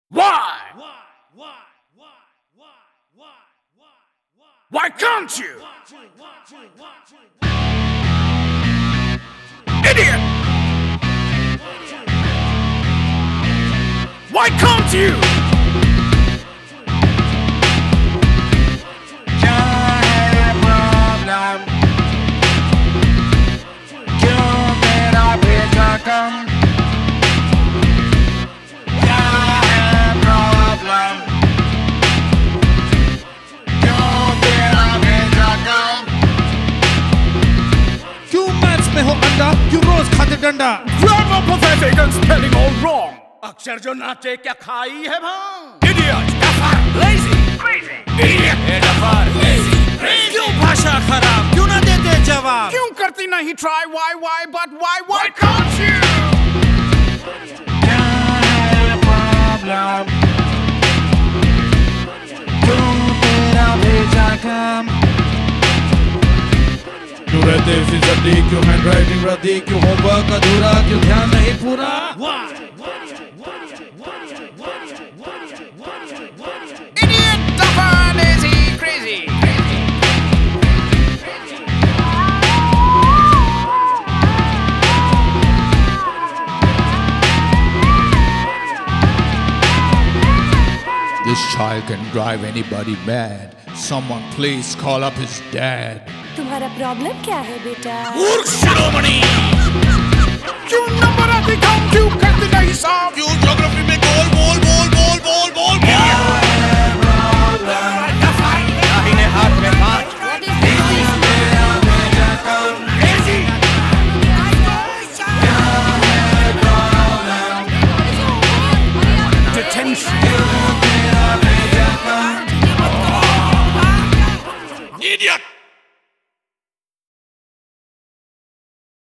Why? Why can't you? Idiot! Why can't you? क्यों रोज खाते डंडा? Grammar pathetic and spelling all wrong. अक्षर जो नाचे क्या खाई है भांग? Idiot, dafar, lazy, crazy. Idiot, dafar, lazy, crazy. क्यों भाषा खराब? क्यों ना देते जवाब? क्यों करती नहीं try? Why? But why can't you? Problem. क्यों तेरा भेजा काम? क्यों रहते फिजली, क्यों हैंडराइटिंग रद्दी, क्यों होमवर्क अधूरा, क्यों ध्यान नहीं पूरा? Idiot, duffer, lazy, crazy. This child can drive anybody mad. Someone please call up his dad. तुम्हारा प्रॉब्लम क्या है बेटा? मूर्ख शिरोमणि! क्यों नंबर आते कम, क्यों करते नहीं साफ? क्यों ज्योग्राफी में गोल बोल दाहिने हाथ में हाथ। Detention. Idiot!